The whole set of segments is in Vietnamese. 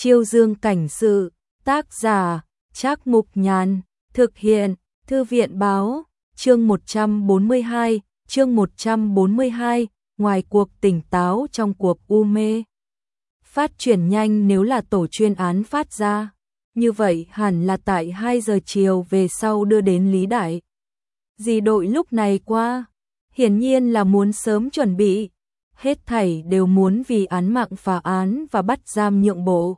Chiêu Dương cảnh sự, tác giả, Trác Mục Nhàn, thực hiện, Thư viện báo, chương 142, ngoài cuộc tỉnh táo trong cuộc u mê. Phát chuyển nhanh nếu là tổ chuyên án phát ra, như vậy hẳn là tại 2 giờ chiều về sau đưa đến Lý Đại. Dì đội lúc này qua, hiển nhiên là muốn sớm chuẩn bị, hết thảy đều muốn vì án mạng phá án và bắt giam nhượng bộ.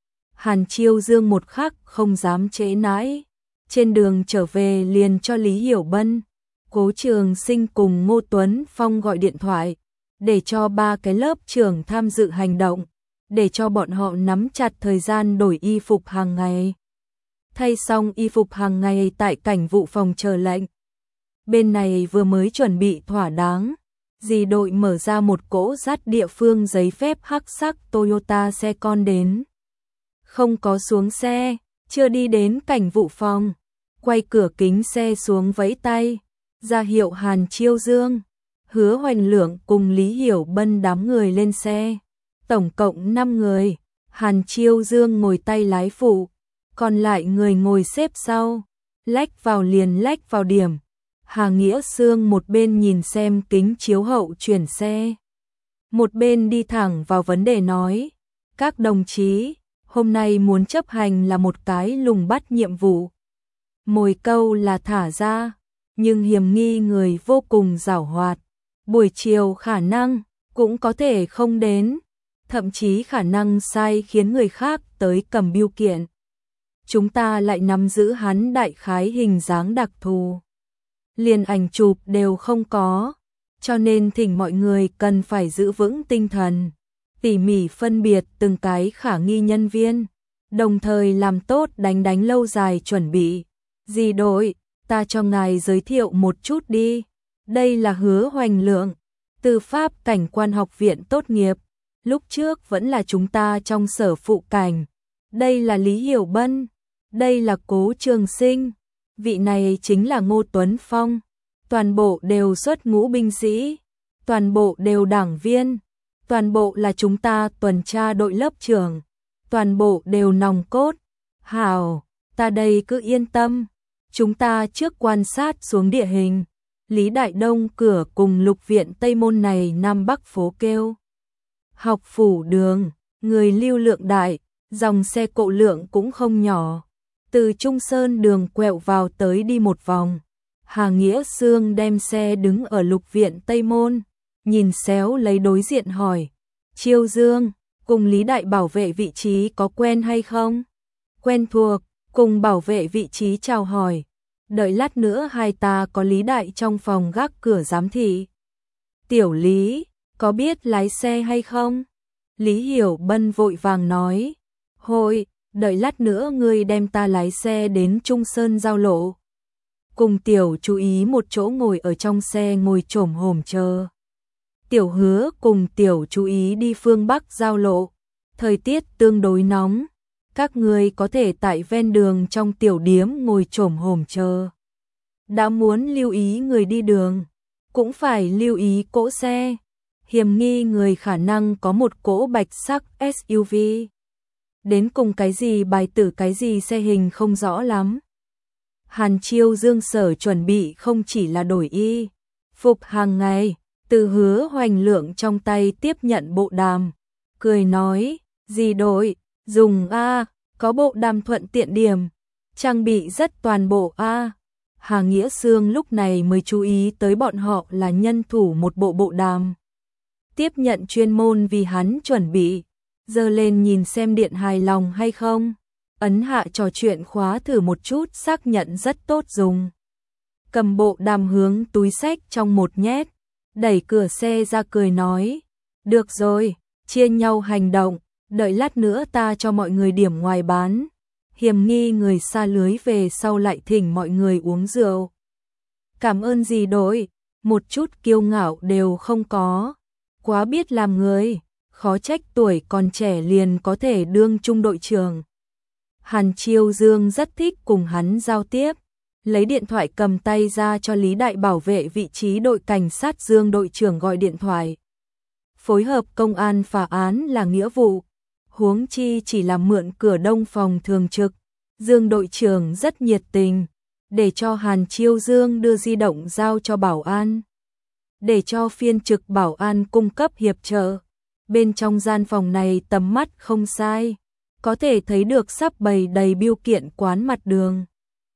Hàn Chiêu Dương một khắc không dám trễ nãi, trên đường trở về liền cho Lý Hiểu Bân, Cố Trường Sinh cùng Ngô Tuấn Phong gọi điện thoại, để cho 3 cái lớp trưởng tham dự hành động, để cho bọn họ nắm chặt thời gian đổi y phục hàng ngày. Thay xong y phục hàng ngày tại cảnh vụ phòng chờ lệnh. Bên này vừa mới chuẩn bị thỏa đáng, dì đội mở ra một cỗ dắt địa phương giấy phép hắc sắc Toyota xe con đến. Không có xuống xe, chưa đi đến cảnh vụ phòng, quay cửa kính xe xuống vẫy tay, ra hiệu Hàn Chiêu Dương, Hứa Hoành Lượng cùng Lý Hiểu Bân đám người lên xe. Tổng cộng 5 người, Hàn Chiêu Dương ngồi tay lái phụ, còn lại người ngồi xếp sau, lách vào liền lách vào điểm. Hà Nghĩa Sương một bên nhìn xem kính chiếu hậu chuyển xe, một bên đi thẳng vào vấn đề nói, các đồng chí, hôm nay muốn chấp hành là một cái lùng bắt nhiệm vụ. Mồi câu là thả ra, nhưng hiểm nghi người vô cùng giảo hoạt, buổi chiều khả năng cũng có thể không đến, thậm chí khả năng sai khiến người khác tới cầm bưu kiện. Chúng ta lại nắm giữ hắn đại khái hình dáng đặc thù, liền ảnh chụp đều không có, cho nên thỉnh mọi người cần phải giữ vững tinh thần, tỉ mỉ phân biệt từng cái khả nghi nhân viên, đồng thời làm tốt đánh lâu dài chuẩn bị. Dì đội, ta cho ngài giới thiệu một chút đi, đây là Hứa Hoành Lượng, Tư pháp cảnh quan học viện tốt nghiệp, lúc trước vẫn là chúng ta trong sở phụ cảnh. Đây là Lý Hiểu Bân, đây là Cố Trường Sinh, vị này chính là Ngô Tuấn Phong, toàn bộ đều xuất ngũ binh sĩ, toàn bộ đều đảng viên, toàn bộ là chúng ta tuần tra đội lớp trưởng, toàn bộ đều nòng cốt. Hảo, ta đây cứ yên tâm, chúng ta trước quan sát xuống địa hình. Lý Đại Đông cửa cùng Lục viện Tây Môn này Nam Bắc phố kêu. Học phủ đường, người lưu lượng đại, dòng xe cộ lượng cũng không nhỏ. Từ Trung Sơn đường quẹo vào tới đi một vòng. Hà Nghĩa Sương đem xe đứng ở Lục viện Tây Môn, nhìn xéo lấy đối diện hỏi, Chiêu Dương, cùng Lý Đại bảo vệ vị trí có quen hay không? Quen thuộc, cùng bảo vệ vị trí chào hỏi. Đợi lát nữa hai ta có Lý Đại trong phòng gác cửa giám thị. Tiểu Lý, có biết lái xe hay không? Lý Hiểu Bân vội vàng nói, hội, đợi lát nữa ngươi đem ta lái xe đến Trung Sơn giao lộ. Cùng Tiểu chú ý một chỗ ngồi ở trong xe ngồi chổm hổm chờ. Tiểu Hứa cùng Tiểu chú ý đi phương Bắc giao lộ, thời tiết tương đối nóng, các ngươi có thể tại ven đường trong tiểu điếm ngồi chổm hổm chờ. Đã muốn lưu ý người đi đường, cũng phải lưu ý cỗ xe, hiểm nghi người khả năng có một cỗ bạch sắc SUV. Đến cùng cái gì bài tử cái gì xe hình không rõ lắm. Hàn Chiêu Dương sở chuẩn bị không chỉ là đổi y phục hàng ngày, từ Hứa Hoành Lượng trong tay tiếp nhận bộ đàm, cười nói, dì đội, dùng a, có bộ đàm thuận tiện điểm, trang bị rất toàn bộ a. Hà Nghĩa Sương lúc này mới chú ý tới bọn họ là nhân thủ một bộ đàm. Tiếp nhận chuyên môn vì hắn chuẩn bị, giơ lên nhìn xem điện hài lòng hay không, ấn hạ trò chuyện khóa thử một chút xác nhận rất tốt dùng. Cầm bộ đàm hướng túi xách trong một nhét, đẩy cửa xe ra cười nói, được rồi, chia nhau hành động, đợi lát nữa ta cho mọi người điểm ngoài bán. Hiểm nghi người xa lưới về sau lại thỉnh mọi người uống rượu. Cảm ơn dì đội, một chút kiêu ngạo đều không có, quá biết làm người, khó trách tuổi còn trẻ liền có thể đương trung đội trưởng. Hàn Chiêu Dương rất thích cùng hắn giao tiếp, lấy điện thoại cầm tay ra cho Lý Đại bảo vệ vị trí đội cảnh sát Dương đội trưởng gọi điện thoại. Phối hợp công an phá án là nghĩa vụ. huống chi chỉ là mượn cửa đông phòng thường trực. Dương đội trưởng rất nhiệt tình, để cho Hàn Chiêu Dương đưa di động giao cho bảo an, để cho phiên trực bảo an cung cấp hiệp trợ. Bên trong gian phòng này tầm mắt không sai, có thể thấy được sắp bày đầy bưu kiện quán mặt đường.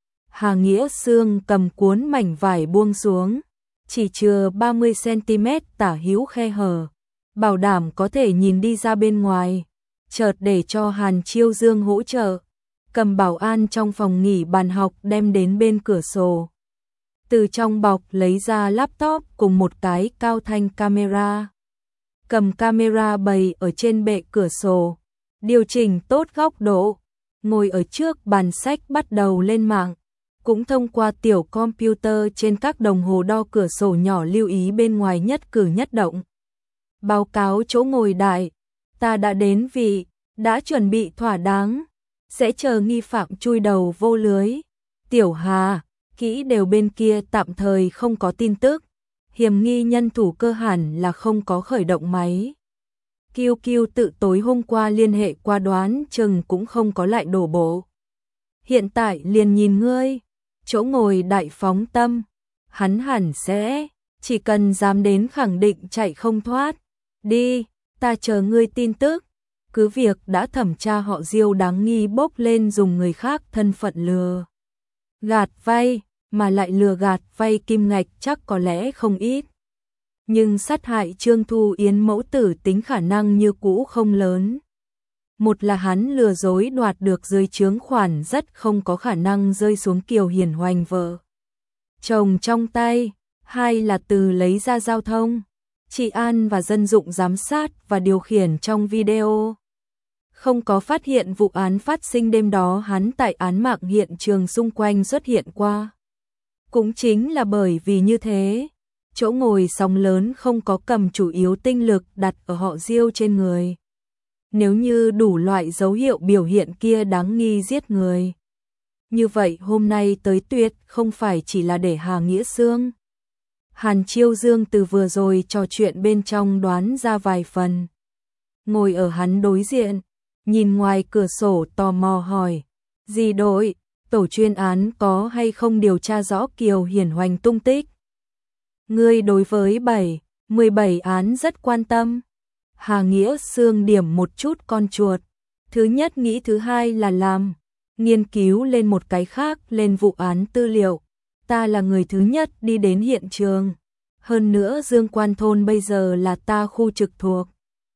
Hà Nghĩa Xương cầm cuốn mảnh vải buông xuống, chỉ chừa 30 cm tả hữu khe hở, bảo đảm có thể nhìn đi ra bên ngoài. Chợt để cho Hàn Chiêu Dương hỗ trợ, cầm bảo an trong phòng nghỉ bàn học đem đến bên cửa sổ. Từ trong bọc lấy ra laptop cùng một cái cao thanh camera. Cầm camera bày ở trên bệ cửa sổ, điều chỉnh tốt góc độ, ngồi ở trước bàn sách bắt đầu lên mạng. Cũng thông qua tiểu computer trên các đồng hồ đo cửa sổ nhỏ lưu ý bên ngoài nhất cử nhất động. Báo cáo chỗ ngồi đại, ta đã đến vị, đã chuẩn bị thỏa đáng, sẽ chờ nghi phạm chui đầu vô lưới. Tiểu Hà, kỹ đều bên kia tạm thời không có tin tức, hiểm nghi nhân thủ cơ hẳn là không có khởi động máy. Kiêu Kiêu tự tối hôm qua liên hệ qua đoán chừng cũng không có lại đổ bộ. Hiện tại liền nhìn ngươi, chỗ ngồi đại phóng tâm, hắn hẳn sẽ, chỉ cần dám đến khẳng định chạy không thoát. Đi, ta chờ ngươi tin tức. Cứ việc đã thẩm tra họ Diêu đáng nghi bốc lên dùng người khác thân phận lừa gạt vay, mà lại lừa gạt vay kim ngạch chắc có lẽ không ít. Nhưng sát hại Trương Thu Yến mẫu tử tính khả năng như cũ không lớn. Một là hắn lừa dối đoạt được dưới chướng khoản rất không có khả năng rơi xuống Kiều Hiển Hoành vợ chồng trong tay, hai là từ lấy ra giao thông, trị an và dân dụng giám sát và điều khiển trong video. Không có phát hiện vụ án phát sinh đêm đó hắn tại án mạng hiện trường xung quanh xuất hiện qua. Cũng chính là bởi vì như thế, chỗ ngồi sóng lớn không có cầm chủ yếu tinh lực đặt ở họ Diêu trên người. Nếu như đủ loại dấu hiệu biểu hiện kia đáng nghi giết người, như vậy hôm nay tới tuyệt không phải chỉ là để Hà Nghĩa Xương. Hàn Chiêu Dương từ vừa rồi trò chuyện bên trong đoán ra vài phần. Ngồi ở hắn đối diện, nhìn ngoài cửa sổ tò mò hỏi, gì đội, tổ chuyên án có hay không điều tra rõ Kiều Hiển Hoành tung tích? Ngươi đối với 17 án rất quan tâm. Hà Nghĩa Xương điểm một chút con chuột. Thứ nhất nghĩ thứ hai là làm nghiên cứu lên một cái khác lên vụ án tư liệu. Ta là người thứ nhất đi đến hiện trường. Hơn nữa Dương Quan Thôn bây giờ là ta khu trực thuộc.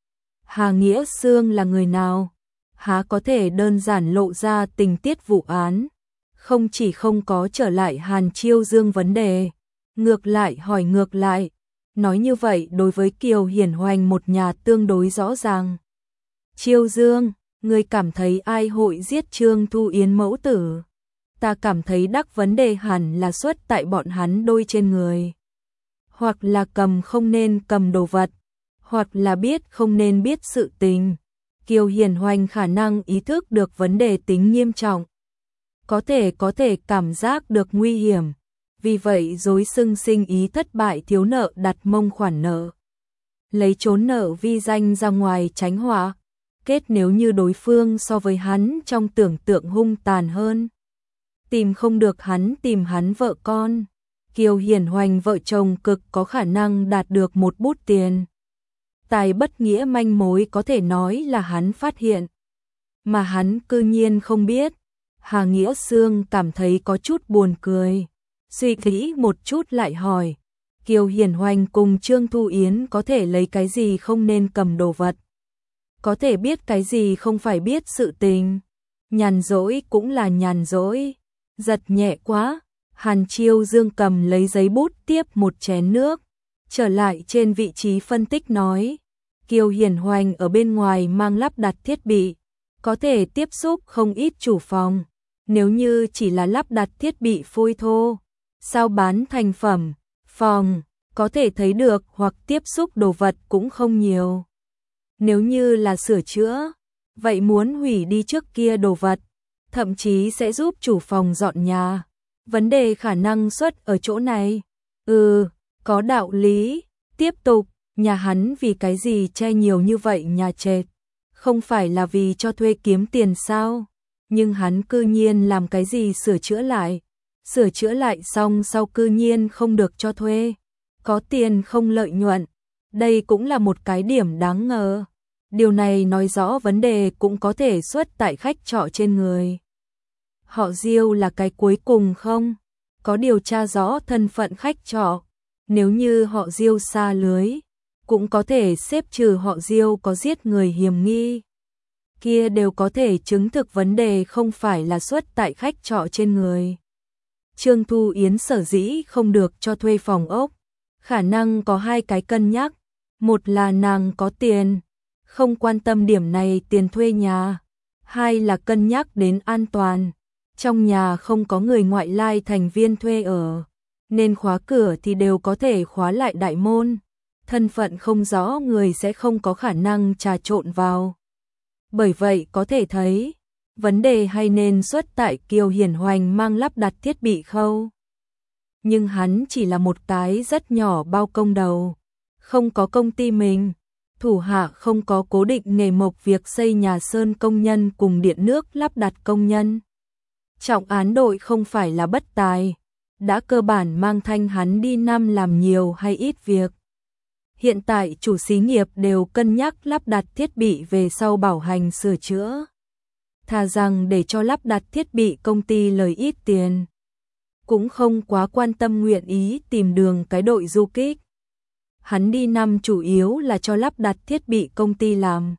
Hà Nghĩa Xương là người nào? Há có thể đơn giản lộ ra tình tiết vụ án. Không chỉ không có trở lại Hàn Chiêu Dương vấn đề, ngược lại hỏi ngược lại. Nói như vậy đối với Kiều Hiển Hoành một nhà tương đối rõ ràng. Chiêu Dương, ngươi cảm thấy ai hội giết Trương Thu Yến mẫu tử? Ta cảm thấy đắc vấn đề hẳn là xuất tại bọn hắn đôi trên người. Hoặc là cầm không nên cầm đồ vật, hoặc là biết không nên biết sự tình. Kiều Hiển Hoành khả năng ý thức được vấn đề tính nghiêm trọng. Có thể cảm giác được nguy hiểm. Vì vậy dối xưng sinh ý thất bại thiếu nợ đặt mông khoản nợ. Lấy trốn nợ vi danh ra ngoài tránh họa. Kết nếu như đối phương so với hắn trong tưởng tượng hung tàn hơn. Tìm không được hắn tìm hắn vợ con. Kiều Hiển Hoành vợ chồng cực có khả năng đạt được một bút tiền. Tài bất nghĩa manh mối có thể nói là hắn phát hiện. Mà hắn cư nhiên không biết. Hà Nghĩa Xương cảm thấy có chút buồn cười. Suy nghĩ một chút lại hỏi, Kiều Hiển Hoành cùng Trương Thu Yến có thể lấy cái gì không nên cầm đồ vật? Có thể biết cái gì không phải biết sự tình? Nhàn rỗi cũng là nhàn rỗi. Giật nhẹ quá, Hàn Chiêu Dương cầm lấy giấy bút tiếp một chén nước. Trở lại trên vị trí phân tích nói, Kiều Hiển Hoành ở bên ngoài mang lắp đặt thiết bị, có thể tiếp xúc không ít chủ phòng. Nếu như chỉ là lắp đặt thiết bị phôi thô, sao bán thành phẩm, phòng, có thể thấy được hoặc tiếp xúc đồ vật cũng không nhiều. Nếu như là sửa chữa, vậy muốn hủy đi trước kia đồ vật, thậm chí sẽ giúp chủ phòng dọn nhà. Vấn đề khả năng xuất ở chỗ này. Có đạo lý. Tiếp tục, nhà hắn vì cái gì che nhiều như vậy nhà trệt. không phải là vì cho thuê kiếm tiền sao? Nhưng hắn cư nhiên làm cái gì sửa chữa lại? Sửa chữa lại xong sau cư nhiên không được cho thuê. Có tiền không lợi nhuận. Đây cũng là một cái điểm đáng ngờ. Điều này nói rõ vấn đề cũng có thể xuất tại khách trọ trên người. Họ Diêu là cái cuối cùng không? Có điều tra rõ thân phận khách trọ. Nếu như họ Diêu sa lưới, cũng có thể xếp trừ họ Diêu có giết người hiểm nghi. Kia đều có thể chứng thực vấn đề không phải là xuất tại khách trọ trên người. Trương Thu Yến sở dĩ không được cho thuê phòng ốc, khả năng có hai cái cân nhắc. Một là nàng có tiền, không quan tâm điểm này tiền thuê nhà. Hai là cân nhắc đến an toàn. Trong nhà không có người ngoại lai thành viên thuê ở, nên khóa cửa thì đều có thể khóa lại đại môn. Thân phận không rõ người sẽ không có khả năng trà trộn vào. Bởi vậy có thể thấy, vấn đề hay nên xuất tại Kiều Hiển Hoành mang lắp đặt thiết bị khâu. Nhưng hắn chỉ là một cái rất nhỏ bao công đầu, không có công ty mình, thủ hạ không có cố định nghề mộc việc xây nhà sơn công nhân cùng điện nước lắp đặt công nhân. Trọng án đội không phải là bất tài, đã cơ bản mang thanh hắn đi năm làm nhiều hay ít việc. Hiện tại chủ xí nghiệp đều cân nhắc lắp đặt thiết bị về sau bảo hành sửa chữa. Thà rằng để cho lắp đặt thiết bị công ty lời ít tiền. Cũng không quá quan tâm nguyện ý tìm đường cái đội du kích. Hắn đi năm chủ yếu là cho lắp đặt thiết bị công ty làm.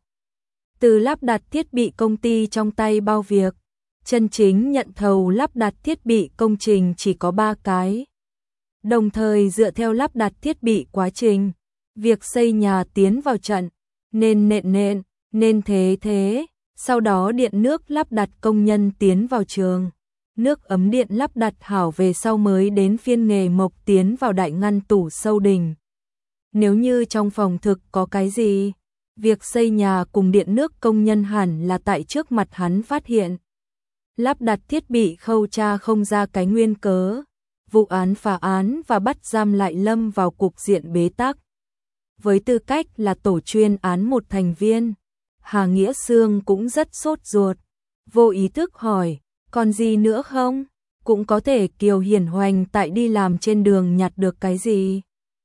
Từ lắp đặt thiết bị công ty trong tay bao việc, chân chính nhận thầu lắp đặt thiết bị công trình chỉ có 3 cái. Đồng thời dựa theo lắp đặt thiết bị quá trình, việc xây nhà tiến vào trận, nên nện, nên thế, sau đó điện nước lắp đặt công nhân tiến vào trường. Nước ấm điện lắp đặt hảo về sau mới đến phiên nghề mộc tiến vào đại ngăn tủ sâu đỉnh. Nếu như trong phòng thực có cái gì, việc xây nhà cùng điện nước công nhân hẳn là tại trước mặt hắn phát hiện. Lắp đặt thiết bị khâu tra không ra cái nguyên cớ, vụ án phá án và bắt giam lại lâm vào cục diện bế tắc. Với tư cách là tổ chuyên án một thành viên, Hà Nghĩa Sương cũng rất sốt ruột, vô ý thức hỏi, còn gì nữa không? Cũng có thể Kiều Hiển Hoành tại đi làm trên đường nhặt được cái gì.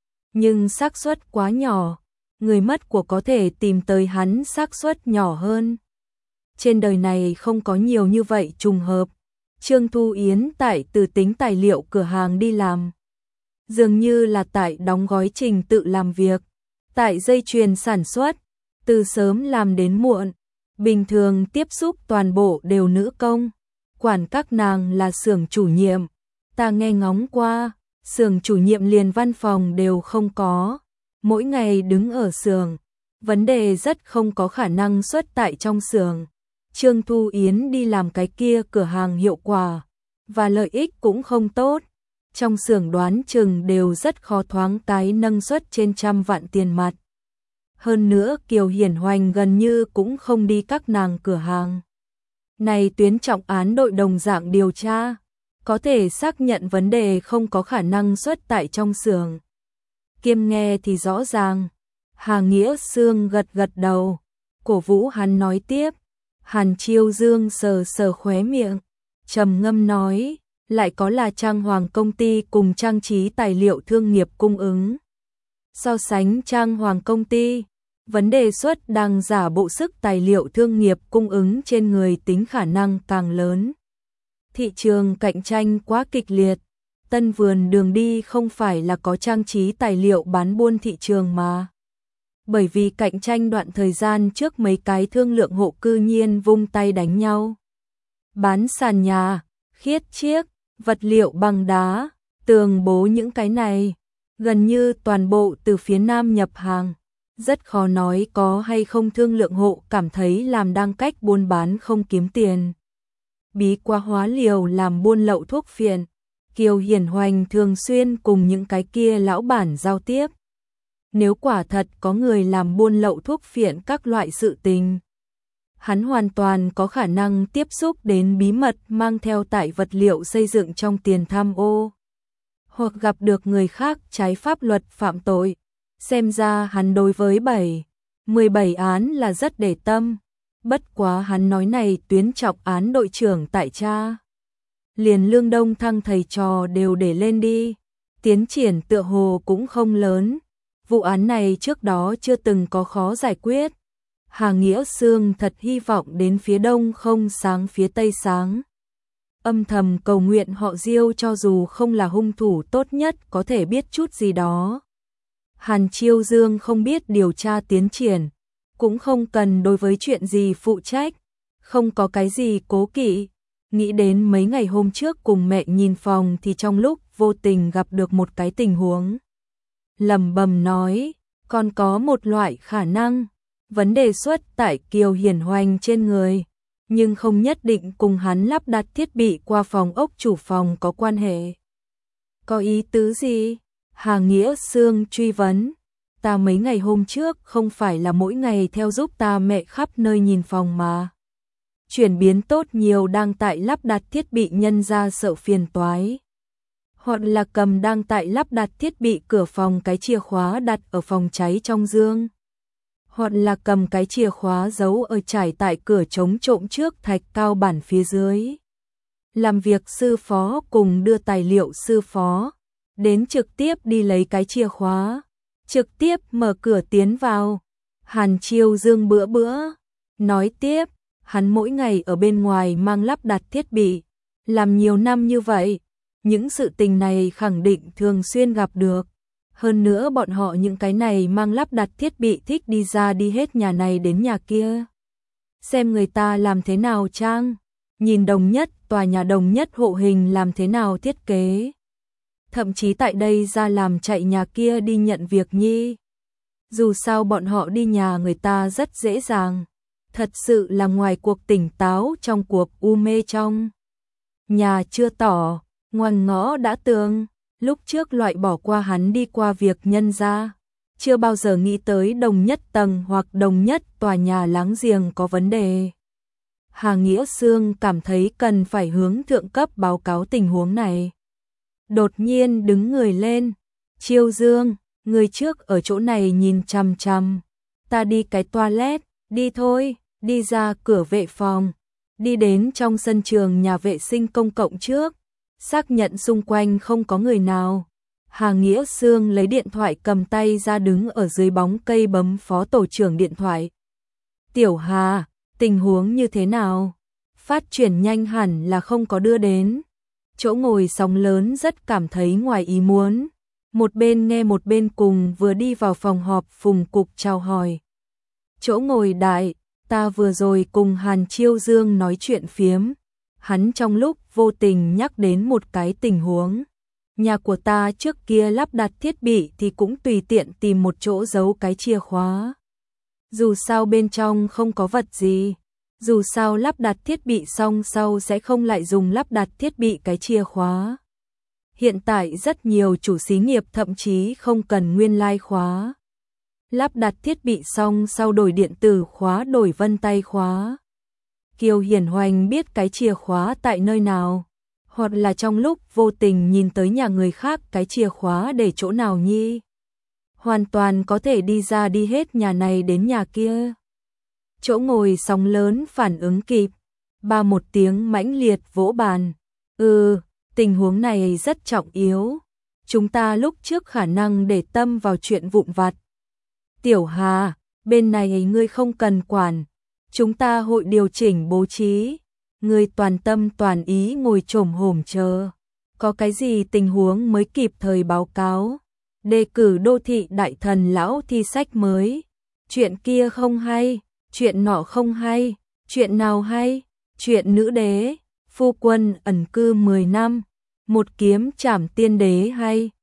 Nhưng xác suất quá nhỏ, người mất của có thể tìm tới hắn xác suất nhỏ hơn. Trên đời này không có nhiều như vậy trùng hợp. Trương Thu Yến tại Từ Tính tài liệu cửa hàng đi làm. Dường như là tại đóng gói trình tự làm việc, tại dây chuyền sản xuất, từ sớm làm đến muộn. Bình thường tiếp xúc toàn bộ đều nữ công, quản các nàng là xưởng chủ nhiệm. Ta nghe ngóng qua, xưởng chủ nhiệm liền văn phòng đều không có, mỗi ngày đứng ở xưởng, vấn đề rất không có khả năng xuất tại trong xưởng. Trương Thu Yến đi làm cái kia cửa hàng hiệu quả và lợi ích cũng không tốt. Trong xưởng đoán chừng đều rất khó thoáng cái nâng suất trên 100 vạn tiền mặt. Hơn nữa Kiều Hiển Hoành gần như cũng không đi các nàng cửa hàng. Này tuyến trọng án đội đồng dạng điều tra, có thể xác nhận vấn đề không có khả năng xuất tại trong xưởng. Kiêm nghe thì rõ ràng, Hà Nghĩa Sương gật gật đầu, cổ vũ hắn nói tiếp. Hàn Chiêu Dương sờ sờ khóe miệng, trầm ngâm nói, lại có là Trang Hoàng công ty cùng trang trí tài liệu thương nghiệp cung ứng. So sánh Trang Hoàng công ty, vấn đề xuất đang giả bộ sức tài liệu thương nghiệp cung ứng trên người tính khả năng càng lớn. Thị trường cạnh tranh quá kịch liệt, Tân Vườn đường đi không phải là có trang trí tài liệu bán buôn thị trường mà. Bởi vì cạnh tranh đoạn thời gian trước mấy cái thương lượng hộ cư nhiên vung tay đánh nhau. Bán sàn nhà, khiết chiếc, vật liệu bằng đá, tường bố những cái này, gần như toàn bộ từ phía Nam nhập hàng. Rất khó nói có hay không thương lượng hộ cảm thấy làm đang cách buôn bán không kiếm tiền. Bí quá hóa liều làm buôn lậu thuốc phiện, Kiều Hiển Hoành thường xuyên cùng những cái kia lão bản giao tiếp. Nếu quả thật có người làm buôn lậu thuốc phiện các loại sự tình, hắn hoàn toàn có khả năng tiếp xúc đến bí mật mang theo tại vật liệu xây dựng trong tiền tham ô, hoặc gặp được người khác trái pháp luật phạm tội. Xem ra hắn đối với 17 án là rất để tâm. Bất quá hắn nói này tuyến trọng án đội trưởng tại cha. Liền Lương Đông Thăng thầy trò đều để lên đi. Tiến triển tựa hồ cũng không lớn. Vụ án này trước đó chưa từng có khó giải quyết. Hà Nghĩa Sương thật hy vọng đến phía đông không sáng phía tây sáng. Âm thầm cầu nguyện họ Diêu cho dù không là hung thủ tốt nhất có thể biết chút gì đó. Hàn Chiêu Dương không biết điều tra tiến triển, cũng không cần đối với chuyện gì phụ trách, không có cái gì cố kỵ. Nghĩ đến mấy ngày hôm trước cùng mẹ nhìn phòng thì trong lúc vô tình gặp được một cái tình huống. Lẩm bẩm nói, còn có một loại khả năng, vấn đề xuất tại Kiều Hiển Hoành trên người, nhưng không nhất định cùng hắn lắp đặt thiết bị qua phòng ốc chủ phòng có quan hệ. Có ý tứ gì? Hà Nghĩa Sương truy vấn. Ta mấy ngày hôm trước không phải là mỗi ngày theo giúp ta mẹ khắp nơi nhìn phòng mà. Chuyển biến tốt nhiều đang tại lắp đặt thiết bị nhân ra sợ phiền toái. Hoặc là cầm đang tại lắp đặt thiết bị cửa phòng cái chìa khóa đặt ở phòng cháy trong dương. Hoặc là cầm cái chìa khóa giấu ở trải tại cửa chống trộm trước thạch cao bản phía dưới. Làm việc sư phó cùng đưa tài liệu sư phó. Đến trực tiếp đi lấy cái chìa khóa. Trực tiếp mở cửa tiến vào. Hàn Chiêu Dương bữa nói tiếp, hắn mỗi ngày ở bên ngoài mang lắp đặt thiết bị, làm nhiều năm như vậy, những sự tình này khẳng định thường xuyên gặp được. Hơn nữa bọn họ những cái này mang lắp đặt thiết bị thích đi ra đi hết nhà này đến nhà kia. Xem người ta làm thế nào trang, nhìn đồng nhất, tòa nhà đồng nhất hộ hình làm thế nào thiết kế. Thậm chí tại đây ra làm chạy nhà kia đi nhận việc nhi. Dù sao bọn họ đi nhà người ta rất dễ dàng. Thật sự là ngoài cuộc tỉnh táo trong cuộc u mê trong. Nhà chưa tỏ, ngoằn ngõ đã tường. Lúc trước loại bỏ qua hắn đi qua việc nhân ra. Chưa bao giờ nghĩ tới đồng nhất tầng hoặc đồng nhất tòa nhà láng giềng có vấn đề. Hà Nghĩa Sương cảm thấy cần phải hướng thượng cấp báo cáo tình huống này. Đột nhiên đứng người lên. Chiêu Dương, người trước ở chỗ này nhìn chằm chằm. Ta đi cái toilet, đi thôi, đi ra cửa vệ phòng. Đi đến trong sân trường nhà vệ sinh công cộng trước. Xác nhận xung quanh không có người nào. Hà Nghĩa Sương lấy điện thoại cầm tay ra đứng ở dưới bóng cây bấm phó tổ trưởng điện thoại. Tiểu Hà, tình huống như thế nào? Phát chuyển nhanh hẳn là không có đưa đến. Chỗ ngồi sóng lớn rất cảm thấy ngoài ý muốn. Một bên nghe một bên cùng vừa đi vào phòng họp phùng cục chào hỏi. Chỗ ngồi đại, ta vừa rồi cùng Hàn Chiêu Dương nói chuyện phiếm. Hắn trong lúc vô tình nhắc đến một cái tình huống. Nhà của ta trước kia lắp đặt thiết bị thì cũng tùy tiện tìm một chỗ giấu cái chìa khóa. Dù sao bên trong không có vật gì. Dù sao lắp đặt thiết bị xong sau sẽ không lại dùng lắp đặt thiết bị cái chìa khóa. Hiện tại rất nhiều chủ xí nghiệp thậm chí không cần nguyên lai khóa. Lắp đặt thiết bị xong sau đổi điện tử khóa đổi vân tay khóa. Kiều Hiển Hoành biết cái chìa khóa tại nơi nào, hoặc là trong lúc vô tình nhìn tới nhà người khác cái chìa khóa để chỗ nào nhi. Hoàn toàn có thể đi ra đi hết nhà này đến nhà kia. Chỗ ngồi sóng lớn phản ứng kịp, ba một tiếng mãnh liệt vỗ bàn. Tình huống này rất trọng yếu. Chúng ta lúc trước khả năng để tâm vào chuyện vụn vặt. Tiểu Hà, bên này ngươi không cần quản. Chúng ta hội điều chỉnh bố trí. Ngươi toàn tâm toàn ý ngồi chồm hổm chờ. Có cái gì tình huống mới kịp thời báo cáo. Đề cử đô thị đại thần lão thi sách mới. Chuyện kia không hay, chuyện nọ không hay, chuyện nào hay, chuyện nữ đế, phu quân ẩn cư 10 năm, một kiếm trảm tiên đế hay.